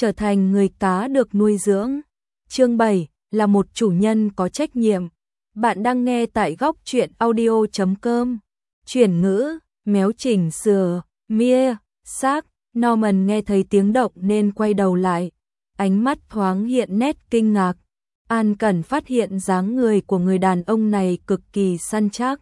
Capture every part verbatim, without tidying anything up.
trở thành người cá được nuôi dưỡng. Chương bảy là một chủ nhân có trách nhiệm. Bạn đang nghe tại góc truyện audio chấm com. Chuyển ngữ, méo chỉnh sửa, mia, xác. Norman nghe thấy tiếng động nên quay đầu lại. Ánh mắt thoáng hiện nét kinh ngạc. An Cẩn phát hiện dáng người của người đàn ông này cực kỳ săn chắc.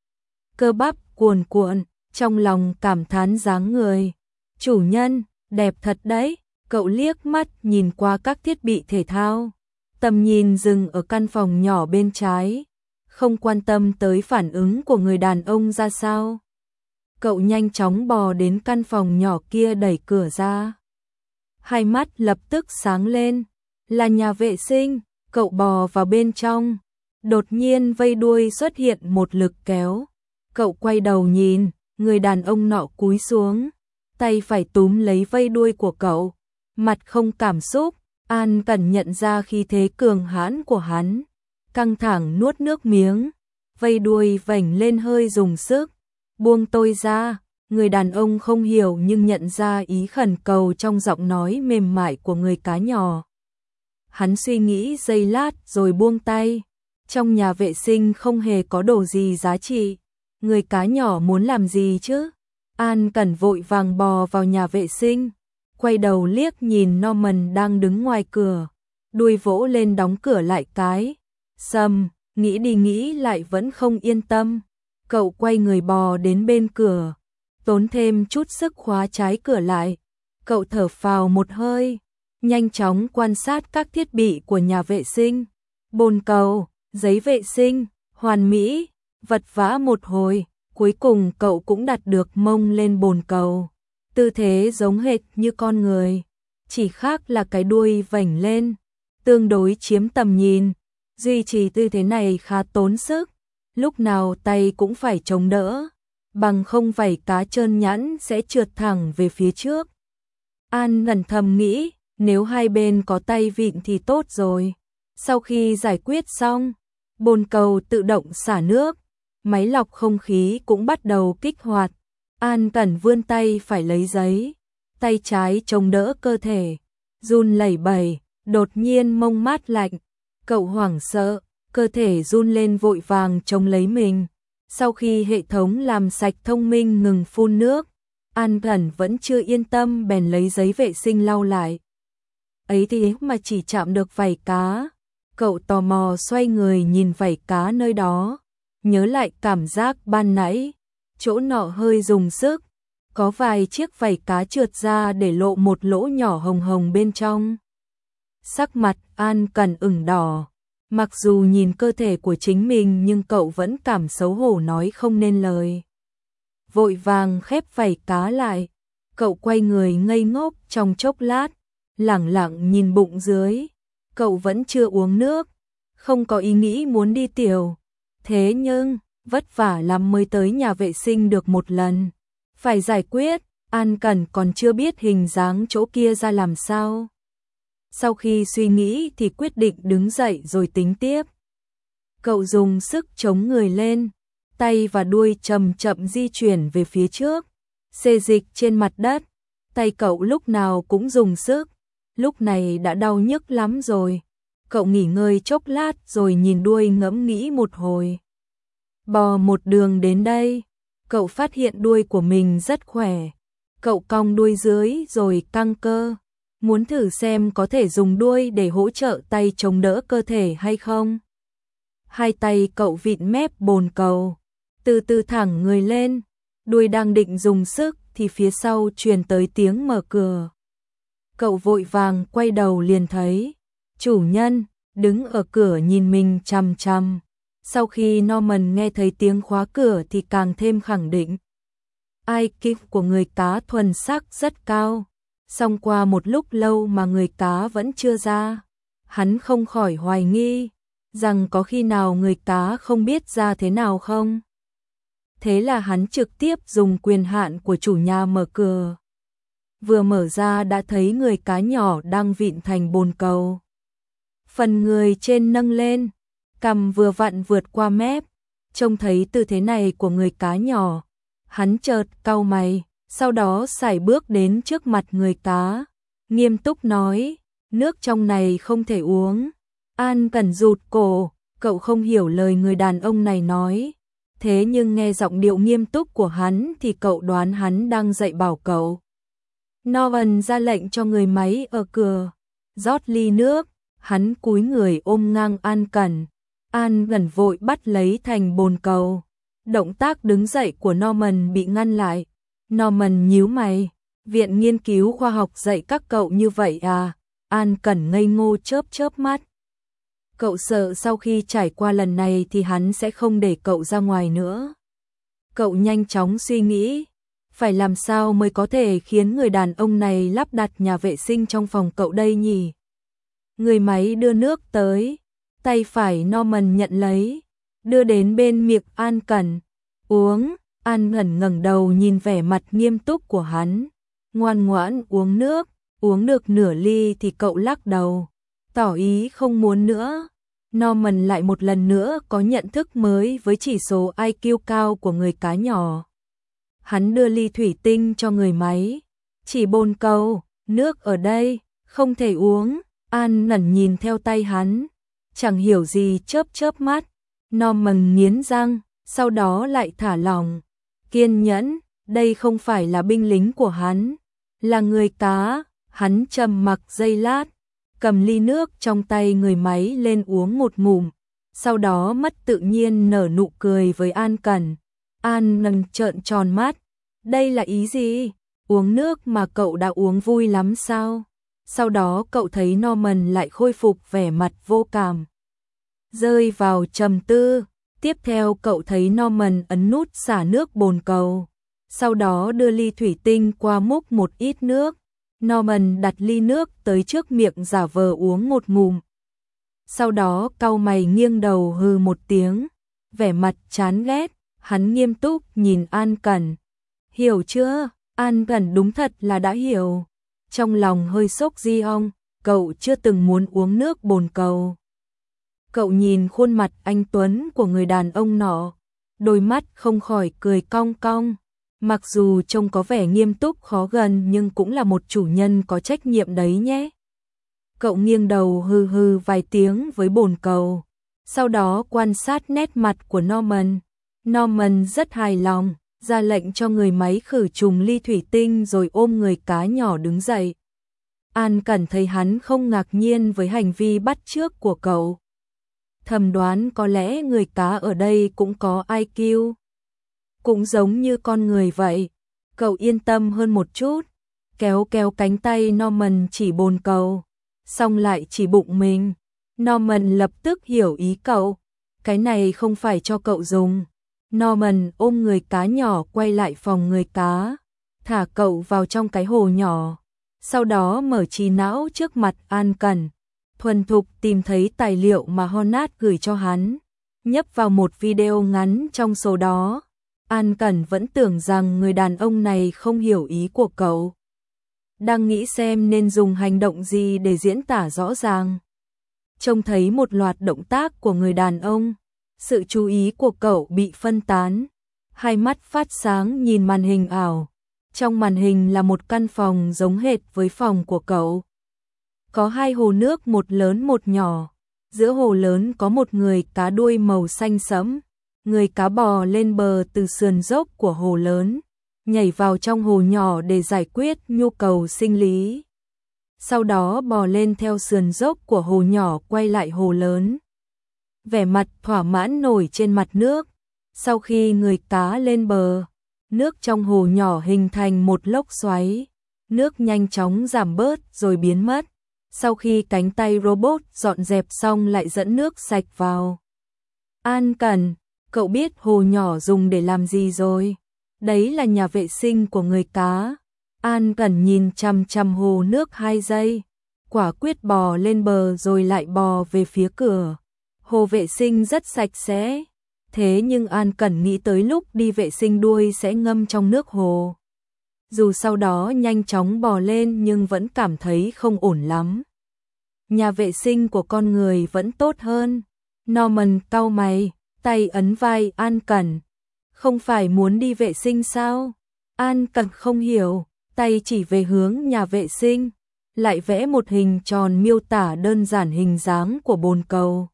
Cơ bắp cuồn cuộn, trong lòng cảm thán dáng người. Chủ nhân, đẹp thật đấy. Cậu liếc mắt nhìn qua các thiết bị thể thao. Tầm nhìn dừng ở căn phòng nhỏ bên trái. Không quan tâm tới phản ứng của người đàn ông ra sao. Cậu nhanh chóng bò đến căn phòng nhỏ kia, đẩy cửa ra. Hai mắt lập tức sáng lên. Là nhà vệ sinh. Cậu bò vào bên trong. Đột nhiên vây đuôi xuất hiện một lực kéo. Cậu quay đầu nhìn, người đàn ông nọ cúi xuống. Tay phải túm lấy vây đuôi của cậu. Mặt không cảm xúc. An Cẩn nhận ra khí thế cường hãn của hắn. Căng thẳng nuốt nước miếng. Vây đuôi vểnh lên hơi dùng sức. Buông tôi ra. Người đàn ông không hiểu nhưng nhận ra ý khẩn cầu trong giọng nói mềm mại của người cá nhỏ. Hắn suy nghĩ giây lát rồi buông tay. Trong nhà vệ sinh không hề có đồ gì giá trị. Người cá nhỏ muốn làm gì chứ? An Cẩn vội vàng bò vào nhà vệ sinh. Quay đầu liếc nhìn Norman đang đứng ngoài cửa. Đuôi vỗ lên đóng cửa lại cái. Sầm, nghĩ đi nghĩ lại vẫn không yên tâm. Cậu quay người bò đến bên cửa. Tốn thêm chút sức khóa trái cửa lại. Cậu thở phào một hơi. Nhanh chóng quan sát các thiết bị của nhà vệ sinh. Bồn cầu, giấy vệ sinh, hoàn mỹ. Vật vã một hồi. Cuối cùng cậu cũng đặt được mông lên bồn cầu. Tư thế giống hệt như con người. Chỉ khác là cái đuôi vểnh lên. Tương đối chiếm tầm nhìn. Duy trì tư thế này khá tốn sức. Lúc nào tay cũng phải chống đỡ. Bằng không vảy cá trơn nhẵn sẽ trượt thẳng về phía trước. An ngẩn thầm nghĩ. Nếu hai bên có tay vịn thì tốt rồi. Sau khi giải quyết xong, bồn cầu tự động xả nước. Máy lọc không khí cũng bắt đầu kích hoạt. An Cẩn vươn tay phải lấy giấy. Tay trái chống đỡ cơ thể. Run lẩy bẩy, đột nhiên mông mát lạnh. Cậu hoảng sợ, cơ thể run lên vội vàng chống lấy mình. Sau khi hệ thống làm sạch thông minh ngừng phun nước, An Cẩn vẫn chưa yên tâm bèn lấy giấy vệ sinh lau lại. Ấy thì mà chỉ chạm được vảy cá. Cậu tò mò xoay người nhìn vảy cá nơi đó. Nhớ lại cảm giác ban nãy. Chỗ nọ hơi dùng sức. Có vài chiếc vảy cá trượt ra để lộ một lỗ nhỏ hồng hồng bên trong. Sắc mặt An Cẩn ửng đỏ. Mặc dù nhìn cơ thể của chính mình nhưng cậu vẫn cảm xấu hổ nói không nên lời. Vội vàng khép vảy cá lại. Cậu quay người ngây ngốc trong chốc lát. Lẳng lặng nhìn bụng dưới. Cậu vẫn chưa uống nước. Không có ý nghĩ muốn đi tiểu. Thế nhưng, vất vả lắm mới tới nhà vệ sinh được một lần. Phải giải quyết, An Cẩn còn chưa biết hình dáng chỗ kia ra làm sao. Sau khi suy nghĩ thì quyết định đứng dậy rồi tính tiếp. Cậu dùng sức chống người lên. Tay và đuôi chậm chậm di chuyển về phía trước. Xê dịch trên mặt đất. Tay cậu lúc nào cũng dùng sức. Lúc này đã đau nhức lắm rồi. Cậu nghỉ ngơi chốc lát rồi nhìn đuôi ngẫm nghĩ một hồi. Bò một đường đến đây, cậu phát hiện đuôi của mình rất khỏe. Cậu cong đuôi dưới rồi căng cơ. Muốn thử xem có thể dùng đuôi để hỗ trợ tay chống đỡ cơ thể hay không. Hai tay cậu vịn mép bồn cầu. Từ từ thẳng người lên. Đuôi đang định dùng sức thì phía sau truyền tới tiếng mở cửa. Cậu vội vàng quay đầu liền thấy chủ nhân đứng ở cửa nhìn mình chằm chằm. Sau khi Norman nghe thấy tiếng khóa cửa thì càng thêm khẳng định. i kiu của người cá thuần sắc rất cao. Song qua một lúc lâu mà người cá vẫn chưa ra. Hắn không khỏi hoài nghi rằng có khi nào người cá không biết ra thế nào không. Thế là hắn trực tiếp dùng quyền hạn của chủ nhà mở cửa. Vừa mở ra đã thấy người cá nhỏ đang vịn thành bồn cầu. Phần người trên nâng lên, cằm vừa vặn vượt qua mép. Trông thấy tư thế này của người cá nhỏ, hắn chợt cau mày, sau đó sải bước đến trước mặt người cá. nghiêm túc nói, nước trong này không thể uống. An Cẩn rụt cổ, cậu không hiểu lời người đàn ông này nói. Thế nhưng nghe giọng điệu nghiêm túc của hắn thì cậu đoán hắn đang dạy bảo cậu. Norman ra lệnh cho người máy ở cửa rót ly nước, hắn cúi người ôm ngang An Cẩn. An Cẩn vội bắt lấy thành bồn cầu. Động tác đứng dậy của Norman bị ngăn lại. Norman nhíu mày, viện nghiên cứu khoa học dạy các cậu như vậy à? An Cẩn ngây ngô chớp chớp mắt. Cậu sợ sau khi trải qua lần này thì hắn sẽ không để cậu ra ngoài nữa. Cậu nhanh chóng suy nghĩ, phải làm sao mới có thể khiến người đàn ông này lắp đặt nhà vệ sinh trong phòng cậu đây nhỉ? Người máy đưa nước tới, tay phải Norman nhận lấy, đưa đến bên miệng An Cẩn. Uống, An Cẩn ngẩng đầu nhìn vẻ mặt nghiêm túc của hắn. Ngoan ngoãn uống nước, uống được nửa ly thì cậu lắc đầu, tỏ ý không muốn nữa. Norman lại một lần nữa có nhận thức mới với chỉ số i kiu cao của người cá nhỏ. Hắn đưa ly thủy tinh cho người máy. Chỉ bồn cầu, nước ở đây, không thể uống. An Cẩn nhìn theo tay hắn, chẳng hiểu gì chớp chớp mắt. Norman nghiến răng, sau đó lại thả lỏng. Kiên nhẫn, đây không phải là binh lính của hắn, là người cá. Hắn trầm mặc giây lát, cầm ly nước trong tay người máy lên uống một ngụm, sau đó mất tự nhiên nở nụ cười với An Cẩn. An Cẩn trợn tròn mắt, đây là ý gì? Uống nước mà cậu đã uống vui lắm sao? Sau đó cậu thấy Norman lại khôi phục vẻ mặt vô cảm, rơi vào trầm tư. Tiếp theo cậu thấy Norman ấn nút xả nước bồn cầu, sau đó đưa ly thủy tinh qua múc một ít nước. Norman đặt ly nước tới trước miệng giả vờ uống một ngụm. Sau đó cau mày nghiêng đầu hừ một tiếng, vẻ mặt chán ghét. Hắn nghiêm túc nhìn An Cẩn. Hiểu chưa? An Cẩn đúng thật là đã hiểu. Trong lòng hơi sốc di ong, cậu chưa từng muốn uống nước bồn cầu. Cậu nhìn khuôn mặt anh tuấn của người đàn ông nọ, đôi mắt không khỏi cười cong cong. Mặc dù trông có vẻ nghiêm túc khó gần nhưng cũng là một chủ nhân có trách nhiệm đấy nhé. Cậu nghiêng đầu hừ hừ vài tiếng với bồn cầu, sau đó quan sát nét mặt của Norman. Norman rất hài lòng, ra lệnh cho người máy khử trùng ly thủy tinh rồi ôm người cá nhỏ đứng dậy. An Cẩn thấy hắn không ngạc nhiên với hành vi bắt chước của cậu. Thầm đoán có lẽ người cá ở đây cũng có i kiu. Cũng giống như con người vậy. Cậu yên tâm hơn một chút, kéo kéo cánh tay Norman chỉ bồn cầu, xong lại chỉ bụng mình. Norman lập tức hiểu ý cậu, cái này không phải cho cậu dùng. Norman ôm người cá nhỏ quay lại phòng người cá, thả cậu vào trong cái hồ nhỏ, sau đó mở trí não trước mặt An Cẩn, thuần thục tìm thấy tài liệu mà Honat gửi cho hắn, nhấp vào một video ngắn trong số đó. An Cẩn vẫn tưởng rằng người đàn ông này không hiểu ý của cậu, đang nghĩ xem nên dùng hành động gì để diễn tả rõ ràng. Trông thấy một loạt động tác của người đàn ông, sự chú ý của cậu bị phân tán, hai mắt phát sáng nhìn màn hình ảo. Trong màn hình là một căn phòng giống hệt với phòng của cậu. Có hai hồ nước, một lớn một nhỏ. Giữa hồ lớn có một người cá đuôi màu xanh sẫm. Người cá bò lên bờ từ sườn dốc của hồ lớn, nhảy vào trong hồ nhỏ để giải quyết nhu cầu sinh lý. Sau đó bò lên theo sườn dốc của hồ nhỏ quay lại hồ lớn. Vẻ mặt thỏa mãn nổi trên mặt nước. Sau khi người cá lên bờ, nước trong hồ nhỏ hình thành một lốc xoáy. Nước nhanh chóng giảm bớt rồi biến mất. Sau khi cánh tay robot dọn dẹp xong lại dẫn nước sạch vào. An Cẩn, cậu biết hồ nhỏ dùng để làm gì rồi? Đấy là nhà vệ sinh của người cá. An Cẩn nhìn chằm chằm hồ nước hai giây, quả quyết bò lên bờ rồi lại bò về phía cửa. Hồ vệ sinh rất sạch sẽ, thế nhưng An Cẩn nghĩ tới lúc đi vệ sinh đuôi sẽ ngâm trong nước hồ. Dù sau đó nhanh chóng bò lên nhưng vẫn cảm thấy không ổn lắm. Nhà vệ sinh của con người vẫn tốt hơn. Norman cau mày, tay ấn vai An Cẩn. Không phải muốn đi vệ sinh sao? An Cẩn không hiểu, tay chỉ về hướng nhà vệ sinh. lại vẽ một hình tròn miêu tả đơn giản hình dáng của bồn cầu.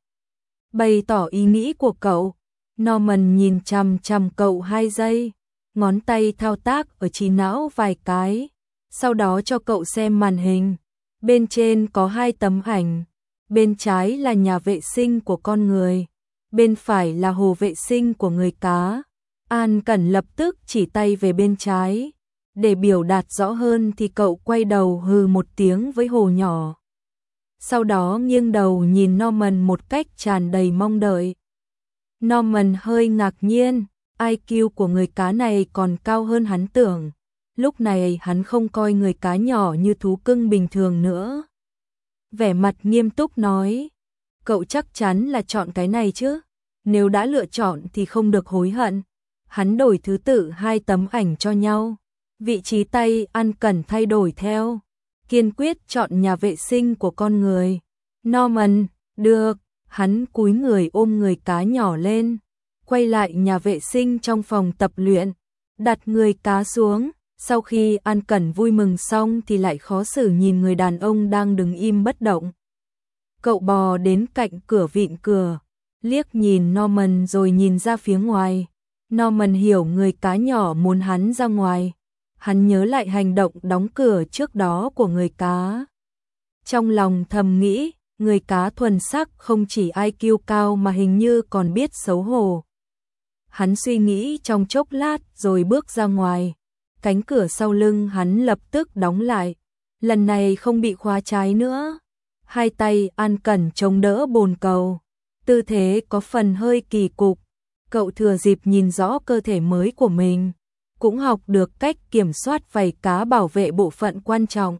Bày tỏ ý nghĩ của cậu, Norman nhìn chằm chằm cậu hai giây, ngón tay thao tác ở trí não vài cái, sau đó cho cậu xem màn hình. Bên trên có hai tấm ảnh, bên trái là nhà vệ sinh của con người, bên phải là hồ vệ sinh của người cá. An Cẩn lập tức chỉ tay về bên trái. Để biểu đạt rõ hơn thì cậu quay đầu hừ một tiếng với hồ nhỏ. Sau đó nghiêng đầu nhìn Norman một cách tràn đầy mong đợi. Norman hơi ngạc nhiên, i kiu của người cá này còn cao hơn hắn tưởng. Lúc này hắn không coi người cá nhỏ như thú cưng bình thường nữa. Vẻ mặt nghiêm túc nói, cậu chắc chắn là chọn cái này chứ? Nếu đã lựa chọn thì không được hối hận. Hắn đổi thứ tự hai tấm ảnh cho nhau. Vị trí tay An Cẩn thay đổi theo. Kiên quyết chọn nhà vệ sinh của con người. Norman, được, hắn cúi người ôm người cá nhỏ lên. Quay lại nhà vệ sinh trong phòng tập luyện. Đặt người cá xuống. Sau khi An Cẩn vui mừng xong thì lại khó xử nhìn người đàn ông đang đứng im bất động. Cậu bò đến cạnh cửa vịn cửa, liếc nhìn Norman rồi nhìn ra phía ngoài. Norman hiểu người cá nhỏ muốn hắn ra ngoài. Hắn nhớ lại hành động đóng cửa trước đó của người cá. Trong lòng thầm nghĩ, người cá thuần sắc không chỉ i kiu cao mà hình như còn biết xấu hổ. Hắn suy nghĩ trong chốc lát rồi bước ra ngoài. Cánh cửa sau lưng hắn lập tức đóng lại. Lần này không bị khóa trái nữa. Hai tay An Cẩn chống đỡ bồn cầu. Tư thế có phần hơi kỳ cục. Cậu thừa dịp nhìn rõ cơ thể mới của mình. Cũng học được cách kiểm soát vảy cá bảo vệ bộ phận quan trọng.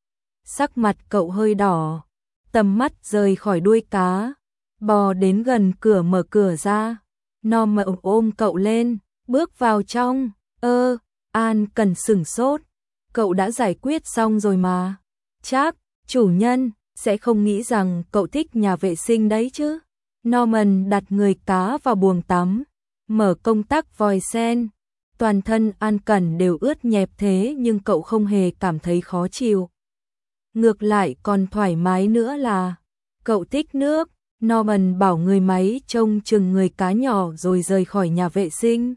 Sắc mặt cậu hơi đỏ. Tầm mắt rời khỏi đuôi cá. Bò đến gần cửa mở cửa ra. Norman ôm cậu lên. Bước vào trong. Ơ, An Cẩn sửng sốt. Cậu đã giải quyết xong rồi mà. Chắc, chủ nhân sẽ không nghĩ rằng cậu thích nhà vệ sinh đấy chứ. Norman đặt người cá vào buồng tắm. Mở công tắc vòi sen. Toàn thân An Cẩn đều ướt nhẹp thế nhưng cậu không hề cảm thấy khó chịu. Ngược lại còn thoải mái nữa là cậu thích nước. Norman bảo người máy trông chừng người cá nhỏ rồi rời khỏi nhà vệ sinh.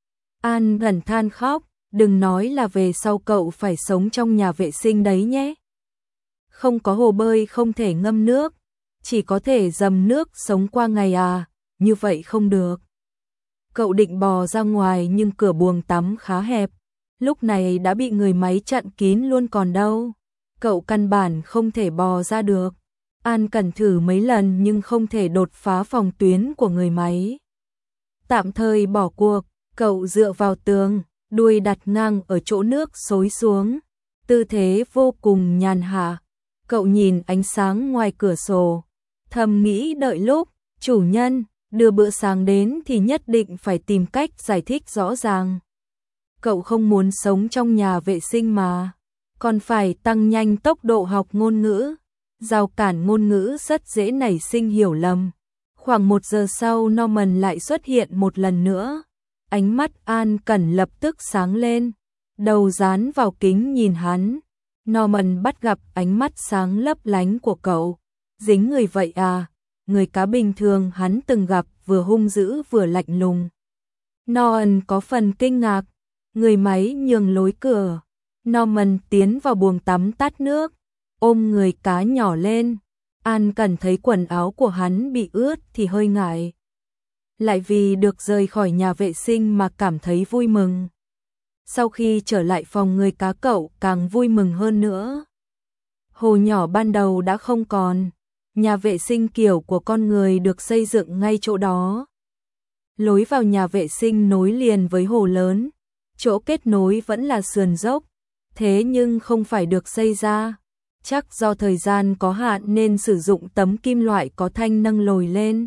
An Cẩn than khóc, đừng nói là về sau cậu phải sống trong nhà vệ sinh đấy nhé. Không có hồ bơi không thể ngâm nước, chỉ có thể dầm nước sống qua ngày à, như vậy không được. Cậu định bò ra ngoài nhưng cửa buồng tắm khá hẹp, lúc này đã bị người máy chặn kín luôn còn đâu. Cậu căn bản không thể bò ra được. An Cẩn thử mấy lần nhưng không thể đột phá phòng tuyến của người máy. Tạm thời bỏ cuộc, cậu dựa vào tường, đuôi đặt ngang ở chỗ nước xối xuống. Tư thế vô cùng nhàn hạ. Cậu nhìn ánh sáng ngoài cửa sổ, thầm nghĩ đợi lúc chủ nhân đưa bữa sáng đến thì nhất định phải tìm cách giải thích rõ ràng. Cậu không muốn sống trong nhà vệ sinh mà, còn phải tăng nhanh tốc độ học ngôn ngữ. Rào cản ngôn ngữ rất dễ nảy sinh hiểu lầm. Khoảng một giờ sau Norman lại xuất hiện một lần nữa. Ánh mắt An Cẩn lập tức sáng lên, đầu dán vào kính nhìn hắn. Norman bắt gặp ánh mắt sáng lấp lánh của cậu. Dính người vậy à? Người cá bình thường hắn từng gặp vừa hung dữ vừa lạnh lùng. Norman có phần kinh ngạc. Người máy nhường lối cửa. Norman tiến vào buồng tắm tát nước, ôm người cá nhỏ lên. An Cẩn thấy quần áo của hắn bị ướt thì hơi ngại. Lại vì được rời khỏi nhà vệ sinh mà cảm thấy vui mừng. Sau khi trở lại phòng người cá cậu càng vui mừng hơn nữa. Hồ nhỏ ban đầu đã không còn. Nhà vệ sinh kiểu của con người được xây dựng ngay chỗ đó. Lối vào nhà vệ sinh nối liền với hồ lớn. Chỗ kết nối vẫn là sườn dốc. Thế nhưng không phải được xây ra. Chắc do thời gian có hạn nên sử dụng tấm kim loại có thanh nâng lồi lên.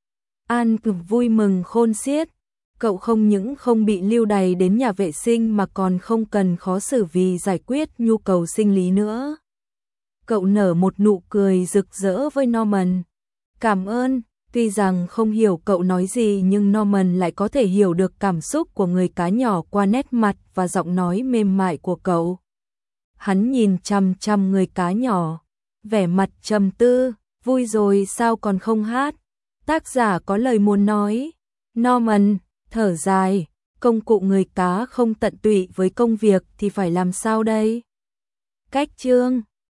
An cực vui mừng khôn xiết. Cậu không những không bị lưu đày đến nhà vệ sinh mà còn không cần khó xử vì giải quyết nhu cầu sinh lý nữa. Cậu nở một nụ cười rực rỡ với Norman. Cảm ơn. Tuy rằng không hiểu cậu nói gì nhưng Norman lại có thể hiểu được cảm xúc của người cá nhỏ qua nét mặt và giọng nói mềm mại của cậu. Hắn nhìn chằm chằm người cá nhỏ, vẻ mặt trầm tư, vui rồi sao còn không hát. Tác giả có lời muốn nói. Norman, thở dài, công cụ người cá không tận tụy với công việc thì phải làm sao đây? Cách chương